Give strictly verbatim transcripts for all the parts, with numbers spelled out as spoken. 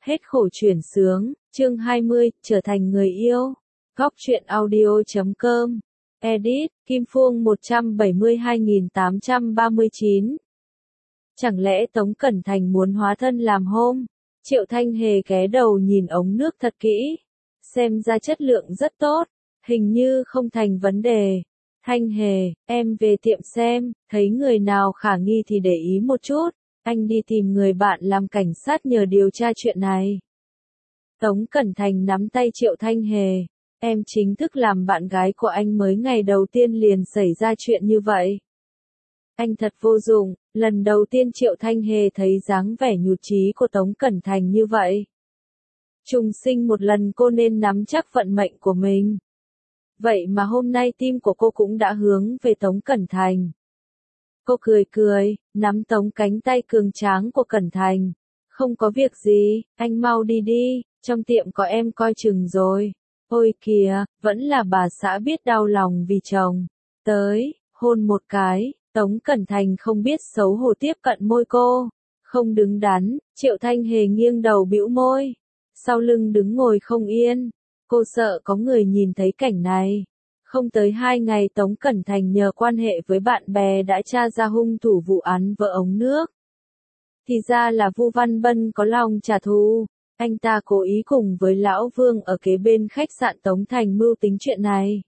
Hết khổ chuyển sướng, chương hai mươi, trở thành người yêu. Góc truyện audio chấm com. Edit, Kim Phuông một trăm bảy mươi hai nghìn tám trăm ba mươi chín. Chẳng lẽ Tống Cẩn Thành muốn hóa thân làm hôm? Triệu Thanh Hề ghé đầu nhìn ống nước thật kỹ. Xem ra chất lượng rất tốt, hình như không thành vấn đề. Thanh Hề, em về tiệm xem, thấy người nào khả nghi thì để ý một chút. Anh đi tìm người bạn làm cảnh sát nhờ điều tra chuyện này. Tống Cẩn Thành nắm tay Triệu Thanh Hề. Em chính thức làm bạn gái của anh mới ngày đầu tiên liền xảy ra chuyện như vậy. Anh thật vô dụng, lần đầu tiên Triệu Thanh Hề thấy dáng vẻ nhụt chí của Tống Cẩn Thành như vậy. Trùng sinh một lần cô nên nắm chắc vận mệnh của mình. Vậy mà hôm nay tim của cô cũng đã hướng về Tống Cẩn Thành. Cô cười cười, nắm Tống cánh tay cường tráng của Cẩn Thành. Không có việc gì, anh mau đi đi, trong tiệm có em coi chừng rồi. Ôi kìa, vẫn là bà xã biết đau lòng vì chồng. Tới, hôn một cái, Tống Cẩn Thành không biết xấu hổ tiếp cận môi cô. Không đứng đắn, Triệu Thanh Hề nghiêng đầu bĩu môi. Sau lưng đứng ngồi không yên. Cô sợ có người nhìn thấy cảnh này. Không tới hai ngày Tống Cẩn Thành nhờ quan hệ với bạn bè đã tra ra hung thủ vụ án vỡ ống nước. Thì ra là Vu Văn Bân có lòng trả thù. Anh ta cố ý cùng với Lão Vương ở kế bên khách sạn Tống Thành mưu tính chuyện này.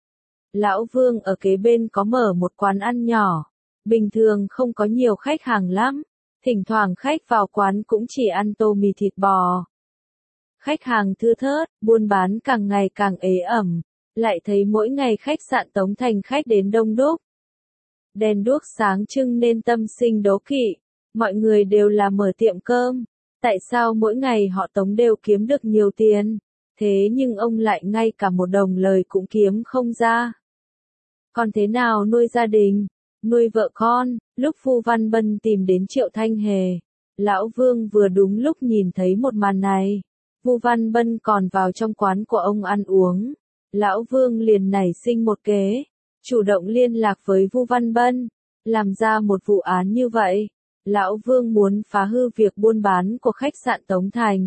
Lão Vương ở kế bên có mở một quán ăn nhỏ. Bình thường không có nhiều khách hàng lắm. Thỉnh thoảng khách vào quán cũng chỉ ăn tô mì thịt bò. Khách hàng thưa thớt, buôn bán càng ngày càng ế ẩm. Lại thấy mỗi ngày khách sạn Tống Thành khách đến đông đúc. Đèn đuốc sáng trưng nên tâm sinh đố kỵ. Mọi người đều là mở tiệm cơm. Tại sao mỗi ngày họ Tống đều kiếm được nhiều tiền? Thế nhưng ông lại ngay cả một đồng lời cũng kiếm không ra. Còn thế nào nuôi gia đình? Nuôi vợ con? Lúc Vu Văn Bân tìm đến Triệu Thanh Hề, Lão Vương vừa đúng lúc nhìn thấy một màn này. Vu Văn Bân còn vào trong quán của ông ăn uống. Lão Vương liền nảy sinh một kế, chủ động liên lạc với Vu Văn Bân, làm ra một vụ án như vậy. Lão Vương muốn phá hư việc buôn bán của khách sạn Tống Thành,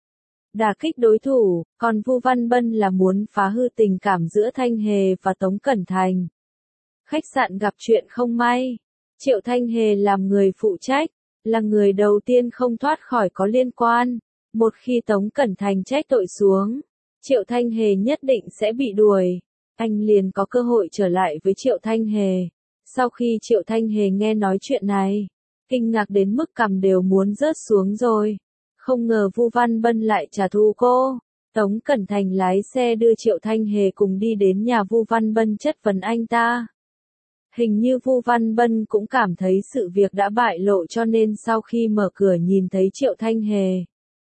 đả kích đối thủ, còn Vu Văn Bân là muốn phá hư tình cảm giữa Thanh Hề và Tống Cẩn Thành. Khách sạn gặp chuyện không may, Triệu Thanh Hề làm người phụ trách, là người đầu tiên không thoát khỏi có liên quan. Một khi Tống Cẩn Thành trách tội xuống, Triệu Thanh Hề nhất định sẽ bị đuổi. Anh liền có cơ hội trở lại với Triệu Thanh Hề. Sau khi Triệu Thanh Hề nghe nói chuyện này, kinh ngạc đến mức cằm đều muốn rớt xuống rồi. Không ngờ Vu Văn Bân lại trả thù cô. Tống Cẩn Thành lái xe đưa Triệu Thanh Hề cùng đi đến nhà Vu Văn Bân chất vấn anh ta. Hình như Vu Văn Bân cũng cảm thấy sự việc đã bại lộ cho nên sau khi mở cửa nhìn thấy Triệu Thanh Hề,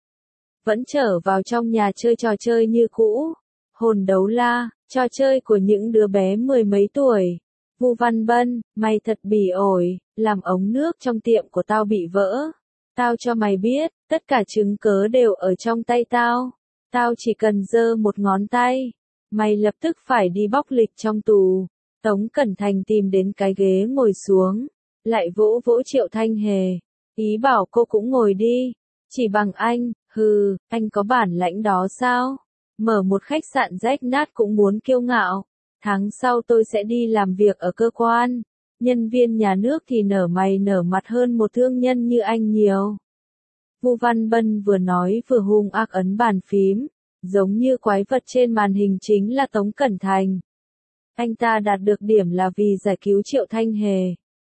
vẫn trở vào trong nhà chơi trò chơi như cũ. Hồn đấu la, trò chơi của những đứa bé mười mấy tuổi. Vu Văn Bân, mày thật bỉ ổi, làm ống nước trong tiệm của tao bị vỡ. Tao cho mày biết, tất cả chứng cớ đều ở trong tay tao. Tao chỉ cần giơ một ngón tay. Mày lập tức phải đi bóc lịch trong tù. Tống Cẩn Thành tìm đến cái ghế ngồi xuống, lại vỗ vỗ Triệu Thanh Hề. Ý bảo cô cũng ngồi đi. Chỉ bằng anh, hừ, anh có bản lãnh đó sao? Mở một khách sạn rách nát cũng muốn kiêu ngạo. Tháng sau tôi sẽ đi làm việc ở cơ quan. Nhân viên nhà nước thì nở mày nở mặt hơn một thương nhân như anh nhiều. Vu Văn Bân vừa nói vừa hung ác ấn bàn phím, giống như quái vật trên màn hình chính là Tống Cẩn Thành. Anh ta đạt được điểm là vì giải cứu Triệu Thanh Hề.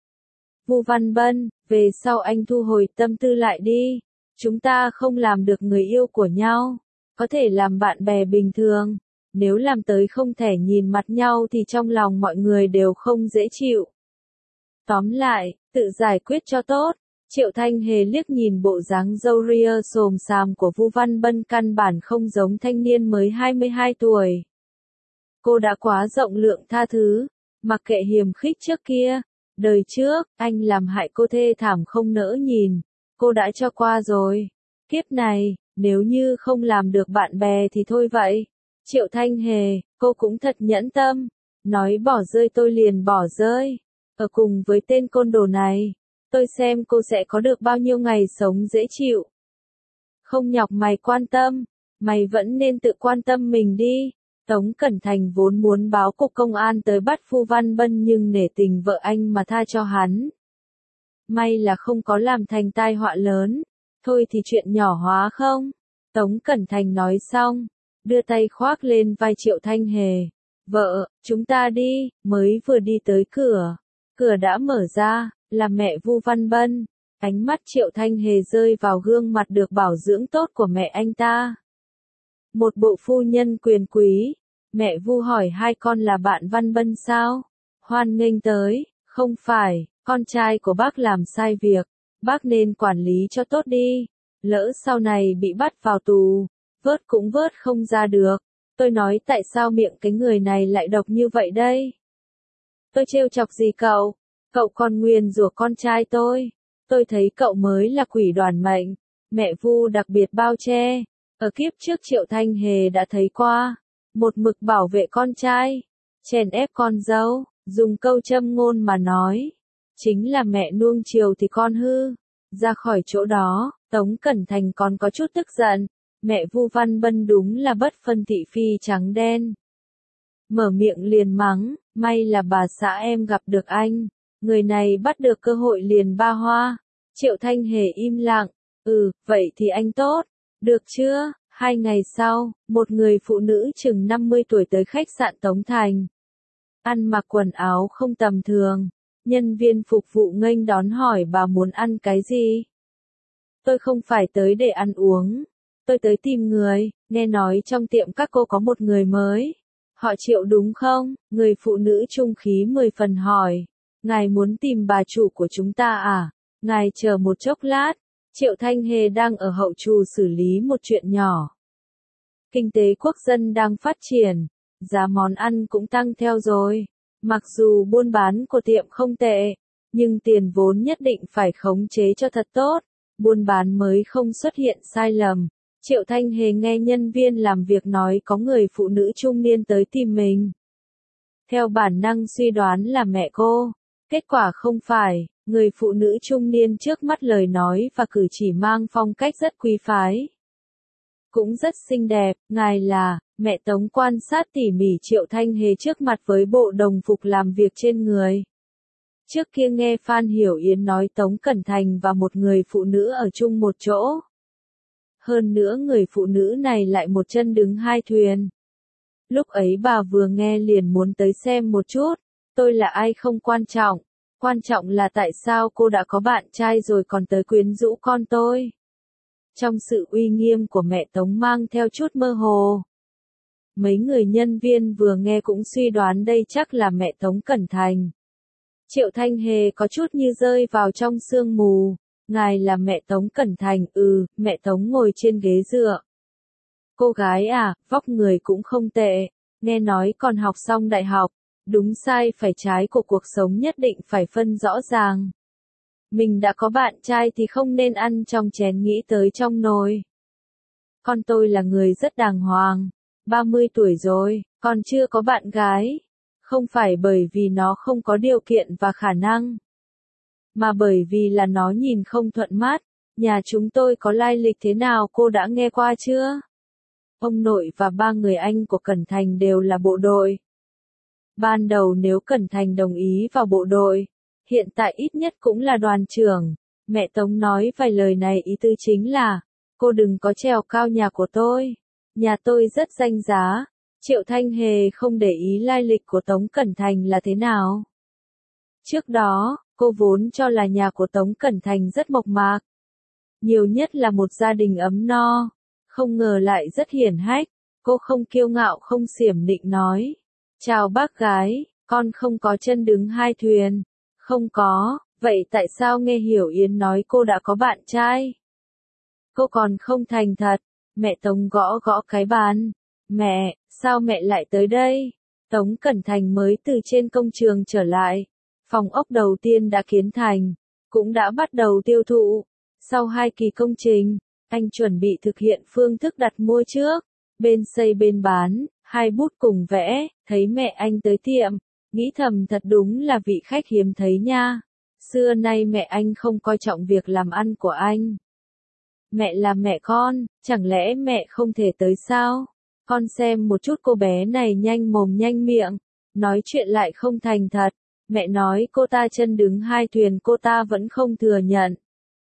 Vu Văn Bân, về sau anh thu hồi tâm tư lại đi. Chúng ta không làm được người yêu của nhau, có thể làm bạn bè bình thường. Nếu làm tới không thể nhìn mặt nhau thì trong lòng mọi người đều không dễ chịu. Tóm lại, tự giải quyết cho tốt. Triệu Thanh Hề liếc nhìn bộ dáng râu ria xồm xàm của Vu Văn Bân căn bản không giống thanh niên mới hai mươi hai tuổi. Cô đã quá rộng lượng tha thứ, mặc kệ hiềm khích trước kia. Đời trước, anh làm hại cô thê thảm không nỡ nhìn. Cô đã cho qua rồi. Kiếp này, nếu như không làm được bạn bè thì thôi vậy. Triệu Thanh Hề, cô cũng thật nhẫn tâm. Nói bỏ rơi tôi liền bỏ rơi. Ở cùng với tên côn đồ này, tôi xem cô sẽ có được bao nhiêu ngày sống dễ chịu. Không nhọc mày quan tâm, mày vẫn nên tự quan tâm mình đi. Tống Cẩn Thành vốn muốn báo cục công an tới bắt Phu Văn Bân nhưng nể tình vợ anh mà tha cho hắn. May là không có làm thành tai họa lớn, thôi thì chuyện nhỏ hóa không? Tống Cẩn Thành nói xong, đưa tay khoác lên vai Triệu Thanh Hề. Vợ, chúng ta đi, mới vừa đi tới cửa. Cửa đã mở ra, là mẹ Vu Văn Bân. Ánh mắt Triệu Thanh Hề rơi vào gương mặt được bảo dưỡng tốt của mẹ anh ta. Một bộ phu nhân quyền quý. Mẹ Vu hỏi hai con là bạn Văn Bân sao? Hoan nghênh tới, không phải, con trai của bác làm sai việc. Bác nên quản lý cho tốt đi. Lỡ sau này bị bắt vào tù, vớt cũng vớt không ra được. Tôi nói tại sao miệng cái người này lại độc như vậy đây? Tôi trêu chọc gì cậu? Cậu còn nguyền rủa con trai tôi. Tôi thấy cậu mới là quỷ đoàn mệnh. Mẹ Vu đặc biệt bao che. Ở kiếp trước Triệu Thanh Hề đã thấy qua. Một mực bảo vệ con trai. Chèn ép con dâu. Dùng câu châm ngôn mà nói. Chính là mẹ nuông chiều thì con hư. Ra khỏi chỗ đó, Tống Cẩn Thành còn có chút tức giận. Mẹ Vu Văn Bân đúng là bất phân thị phi trắng đen. Mở miệng liền mắng, may là bà xã em gặp được anh. Người này bắt được cơ hội liền ba hoa. Triệu Thanh Hề im lặng. Ừ, vậy thì anh tốt. Được chưa? Hai ngày sau, một người phụ nữ chừng năm mươi tuổi tới khách sạn Tống Thành. Ăn mặc quần áo không tầm thường. Nhân viên phục vụ nghênh đón hỏi bà muốn ăn cái gì? Tôi không phải tới để ăn uống. Tôi tới tìm người, nghe nói trong tiệm các cô có một người mới. Họ Triệu đúng không? Người phụ nữ trung khí mười phần hỏi. Ngài muốn tìm bà chủ của chúng ta à? Ngài chờ một chốc lát. Triệu Thanh Hề đang ở hậu trù xử lý một chuyện nhỏ. Kinh tế quốc dân đang phát triển, giá món ăn cũng tăng theo rồi. Mặc dù buôn bán của tiệm không tệ, nhưng tiền vốn nhất định phải khống chế cho thật tốt, buôn bán mới không xuất hiện sai lầm. Triệu Thanh Hề nghe nhân viên làm việc nói có người phụ nữ trung niên tới tìm mình. Theo bản năng suy đoán là mẹ cô, kết quả không phải, người phụ nữ trung niên trước mắt lời nói và cử chỉ mang phong cách rất quý phái. Cũng rất xinh đẹp, ngài là, mẹ Tống quan sát tỉ mỉ Triệu Thanh Hề trước mặt với bộ đồng phục làm việc trên người. Trước kia nghe Phan Hiểu Yến nói Tống Cẩn Thành và một người phụ nữ ở chung một chỗ. Hơn nữa người phụ nữ này lại một chân đứng hai thuyền. Lúc ấy bà vừa nghe liền muốn tới xem một chút, tôi là ai không quan trọng, quan trọng là tại sao cô đã có bạn trai rồi còn tới quyến rũ con tôi. Trong sự uy nghiêm của mẹ Tống mang theo chút mơ hồ. Mấy người nhân viên vừa nghe cũng suy đoán đây chắc là mẹ Tống Cẩn Thành. Triệu Thanh Hề có chút như rơi vào trong sương mù. Ngài là mẹ Tống Cẩn Thành, ừ, mẹ Tống ngồi trên ghế dựa. Cô gái à, vóc người cũng không tệ, nghe nói còn học xong đại học, đúng sai phải trái của cuộc sống nhất định phải phân rõ ràng. Mình đã có bạn trai thì không nên ăn trong chén nghĩ tới trong nồi. Con tôi là người rất đàng hoàng, ba mươi tuổi rồi, còn chưa có bạn gái. Không phải bởi vì nó không có điều kiện và khả năng, mà bởi vì là nó nhìn không thuận mắt. Nhà chúng tôi có lai lịch thế nào cô đã nghe qua chưa? Ông nội và ba người anh của Cẩn Thành đều là bộ đội. Ban đầu nếu Cẩn Thành đồng ý vào bộ đội, hiện tại ít nhất cũng là đoàn trưởng. Mẹ Tống nói vài lời này ý tư chính là, cô đừng có trèo cao nhà của tôi. Nhà tôi rất danh giá. Triệu Thanh Hề không để ý lai lịch của Tống Cẩn Thành là thế nào. Trước đó, cô vốn cho là nhà của Tống Cẩn Thành rất mộc mạc. Nhiều nhất là một gia đình ấm no. Không ngờ lại rất hiển hách. Cô không kiêu ngạo không xiểm nịnh nói. Chào bác gái, con không có chân đứng hai thuyền. Không có, vậy tại sao nghe Hiểu Yến nói cô đã có bạn trai? Cô còn không thành thật. Mẹ Tống gõ gõ cái bàn. Mẹ, sao mẹ lại tới đây? Tống Cẩn Thành mới từ trên công trường trở lại. Phòng ốc đầu tiên đã kiến thành, cũng đã bắt đầu tiêu thụ. Sau hai kỳ công trình, anh chuẩn bị thực hiện phương thức đặt mua trước. Bên xây bên bán, hai bút cùng vẽ, thấy mẹ anh tới tiệm. Nghĩ thầm thật đúng là vị khách hiếm thấy nha. Xưa nay mẹ anh không coi trọng việc làm ăn của anh. Mẹ là mẹ con, chẳng lẽ mẹ không thể tới sao? Con xem một chút cô bé này nhanh mồm nhanh miệng, nói chuyện lại không thành thật. Mẹ nói cô ta chân đứng hai thuyền cô ta vẫn không thừa nhận.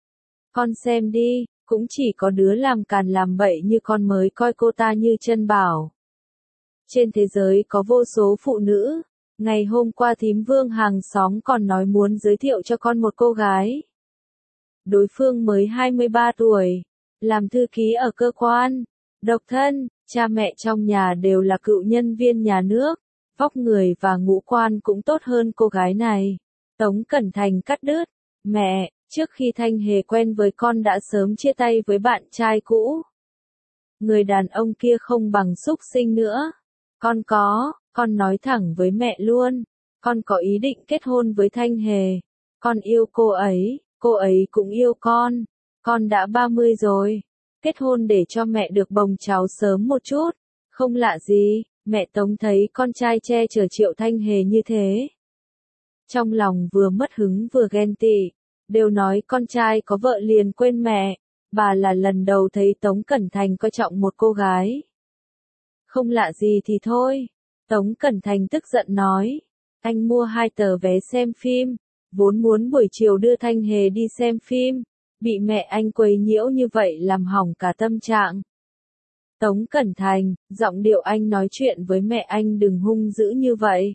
Con xem đi, cũng chỉ có đứa làm càn làm bậy như con mới coi cô ta như chân bảo. Trên thế giới có vô số phụ nữ. Ngày hôm qua thím Vương hàng xóm còn nói muốn giới thiệu cho con một cô gái. Đối phương mới hai mươi ba tuổi, làm thư ký ở cơ quan, độc thân, cha mẹ trong nhà đều là cựu nhân viên nhà nước, vóc người và ngũ quan cũng tốt hơn cô gái này. Tống Cẩn Thành cắt đứt, mẹ, trước khi Thanh Hề quen với con đã sớm chia tay với bạn trai cũ. Người đàn ông kia không bằng súc sinh nữa. Con có, con nói thẳng với mẹ luôn, con có ý định kết hôn với Thanh Hề. Con yêu cô ấy, cô ấy cũng yêu con. Con đã ba mươi rồi, kết hôn để cho mẹ được bồng cháu sớm một chút. Không lạ gì, mẹ Tống thấy con trai che chở Triệu Thanh Hề như thế. Trong lòng vừa mất hứng vừa ghen tị, đều nói con trai có vợ liền quên mẹ. Bà là lần đầu thấy Tống Cẩn Thành coi trọng một cô gái. Không lạ gì thì thôi. Tống Cẩn Thành tức giận nói. Anh mua hai tờ vé xem phim, vốn muốn buổi chiều đưa Thanh Hề đi xem phim, bị mẹ anh quấy nhiễu như vậy làm hỏng cả tâm trạng. Tống Cẩn Thành, giọng điệu anh nói chuyện với mẹ anh đừng hung dữ như vậy.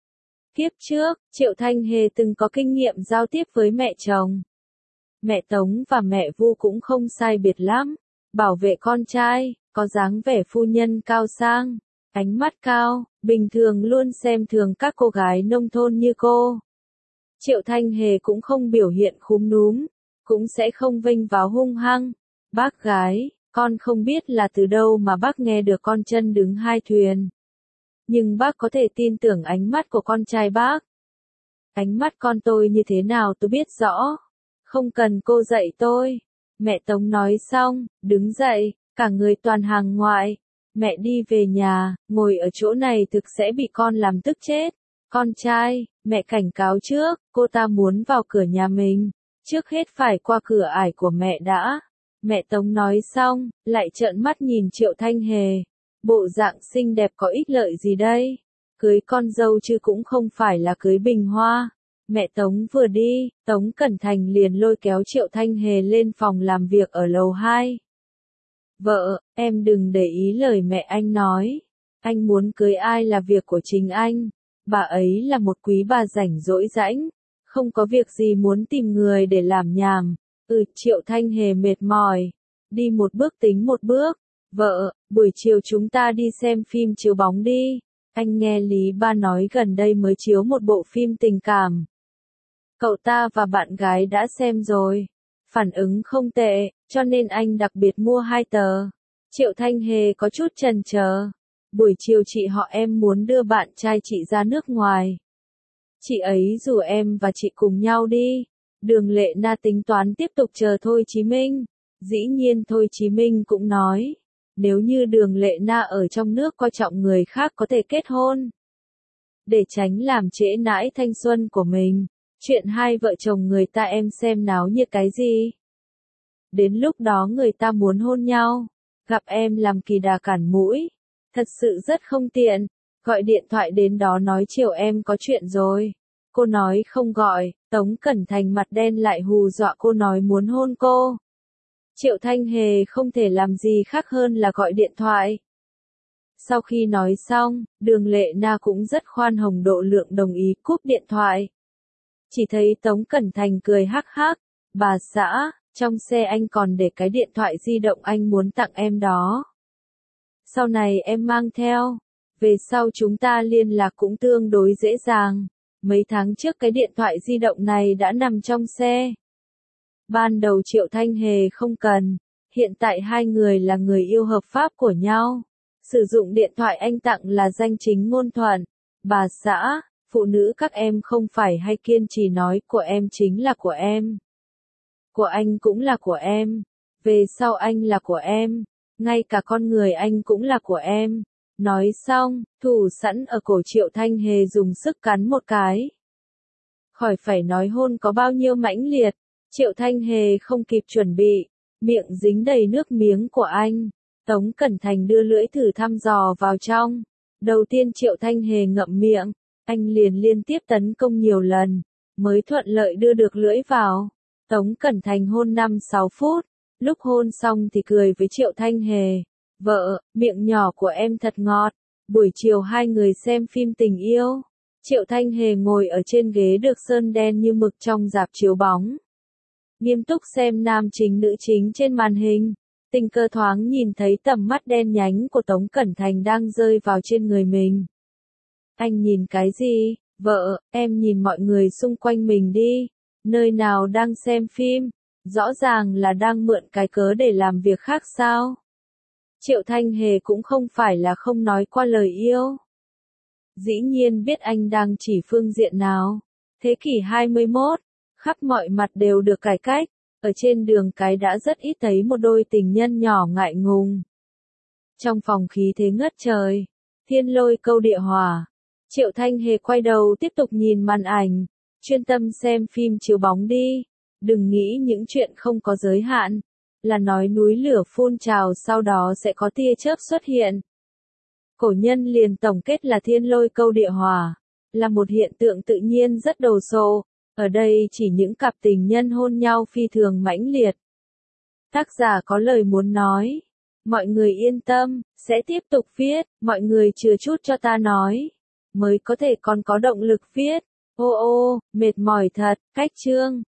Kiếp trước, Triệu Thanh Hề từng có kinh nghiệm giao tiếp với mẹ chồng. Mẹ Tống và mẹ Vu cũng không sai biệt lắm, bảo vệ con trai, có dáng vẻ phu nhân cao sang, ánh mắt cao, bình thường luôn xem thường các cô gái nông thôn như cô. Triệu Thanh Hề cũng không biểu hiện khúm núm, cũng sẽ không vênh váo hung hăng. Bác gái, con không biết là từ đâu mà bác nghe được con chân đứng hai thuyền. Nhưng bác có thể tin tưởng ánh mắt của con trai bác. Ánh mắt con tôi như thế nào tôi biết rõ. Không cần cô dạy tôi. Mẹ Tống nói xong, đứng dậy, cả người toàn hàng ngoại. Mẹ đi về nhà, ngồi ở chỗ này thực sẽ bị con làm tức chết. Con trai, mẹ cảnh cáo trước, cô ta muốn vào cửa nhà mình. Trước hết phải qua cửa ải của mẹ đã. Mẹ Tống nói xong, lại trợn mắt nhìn Triệu Thanh Hề. Bộ dạng xinh đẹp có ích lợi gì đây? Cưới con dâu chứ cũng không phải là cưới bình hoa. Mẹ Tống vừa đi, Tống Cẩn Thành liền lôi kéo Triệu Thanh Hề lên phòng làm việc ở lầu hai. Vợ, em đừng để ý lời mẹ anh nói. Anh muốn cưới ai là việc của chính anh. Bà ấy là một quý bà rảnh rỗi rãnh. Không có việc gì muốn tìm người để làm nhảm. Ừ, Triệu Thanh Hề mệt mỏi. Đi một bước tính một bước. Vợ, buổi chiều chúng ta đi xem phim chiếu bóng đi. Anh nghe Lý Ba nói gần đây mới chiếu một bộ phim tình cảm. Cậu ta và bạn gái đã xem rồi. Phản ứng không tệ, cho nên anh đặc biệt mua hai tờ. Triệu Thanh Hề có chút chần chờ. Buổi chiều chị họ em muốn đưa bạn trai chị ra nước ngoài. Chị ấy rủ em và chị cùng nhau đi. Đường Lệ Na tính toán tiếp tục chờ Thôi Chí Minh. Dĩ nhiên Thôi Chí Minh cũng nói. Nếu như Đường Lệ Na ở trong nước coi trọng người khác có thể kết hôn. Để tránh làm trễ nãi thanh xuân của mình. Chuyện hai vợ chồng người ta em xem náo nhiệt cái gì. Đến lúc đó người ta muốn hôn nhau. Gặp em làm kỳ đà cản mũi. Thật sự rất không tiện. Gọi điện thoại đến đó nói chiều em có chuyện rồi. Cô nói không gọi. Tống Cẩn Thành mặt đen lại hù dọa cô nói muốn hôn cô. Triệu Thanh Hề không thể làm gì khác hơn là gọi điện thoại. Sau khi nói xong, Đường Lệ Na cũng rất khoan hồng độ lượng đồng ý cúp điện thoại. Chỉ thấy Tống Cẩn Thành cười hắc hắc. Bà xã, trong xe anh còn để cái điện thoại di động anh muốn tặng em đó. Sau này em mang theo. Về sau chúng ta liên lạc cũng tương đối dễ dàng. Mấy tháng trước cái điện thoại di động này đã nằm trong xe. Ban đầu Triệu Thanh Hề không cần. Hiện tại hai người là người yêu hợp pháp của nhau. Sử dụng điện thoại anh tặng là danh chính ngôn thuận. Bà xã, phụ nữ các em không phải hay kiên trì nói của em chính là của em. Của anh cũng là của em. Về sau anh là của em. Ngay cả con người anh cũng là của em. Nói xong, thủ sẵn ở cổ Triệu Thanh Hề dùng sức cắn một cái. Khỏi phải nói hôn có bao nhiêu mãnh liệt. Triệu Thanh Hề không kịp chuẩn bị. Miệng dính đầy nước miếng của anh. Tống Cẩn Thành đưa lưỡi thử thăm dò vào trong. Đầu tiên Triệu Thanh Hề ngậm miệng, anh liền liên tiếp tấn công nhiều lần, mới thuận lợi đưa được lưỡi vào. Tống Cẩn Thành hôn năm sáu phút, lúc hôn xong thì cười với Triệu Thanh Hề. Vợ, miệng nhỏ của em thật ngọt. Buổi chiều hai người xem phim tình yêu. Triệu Thanh Hề ngồi ở trên ghế được sơn đen như mực trong rạp chiếu bóng. Nghiêm túc xem nam chính nữ chính trên màn hình. Tình cờ thoáng nhìn thấy tầm mắt đen nhánh của Tống Cẩn Thành đang rơi vào trên người mình. Anh nhìn cái gì? Vợ, em nhìn mọi người xung quanh mình đi. Nơi nào đang xem phim? Rõ ràng là đang mượn cái cớ để làm việc khác sao? Triệu Thanh Hề cũng không phải là không nói qua lời yêu. Dĩ nhiên biết anh đang chỉ phương diện nào. Thế kỷ hai mươi mốt, khắp mọi mặt đều được cải cách. Ở trên đường cái đã rất ít thấy một đôi tình nhân nhỏ ngại ngùng. Trong phòng khí thế ngất trời, thiên lôi câu địa hỏa. Triệu Thanh Hề quay đầu tiếp tục nhìn màn ảnh, chuyên tâm xem phim chiếu bóng đi. Đừng nghĩ những chuyện không có giới hạn, là nói núi lửa phun trào sau đó sẽ có tia chớp xuất hiện. Cổ nhân liền tổng kết là thiên lôi câu địa hỏa, là một hiện tượng tự nhiên rất đồ sộ. Ở đây chỉ những cặp tình nhân hôn nhau phi thường mãnh liệt. Tác giả có lời muốn nói. Mọi người yên tâm, sẽ tiếp tục viết, mọi người chừa chút cho ta nói. Mới có thể còn có động lực viết. Ô ô, mệt mỏi thật, cách chương.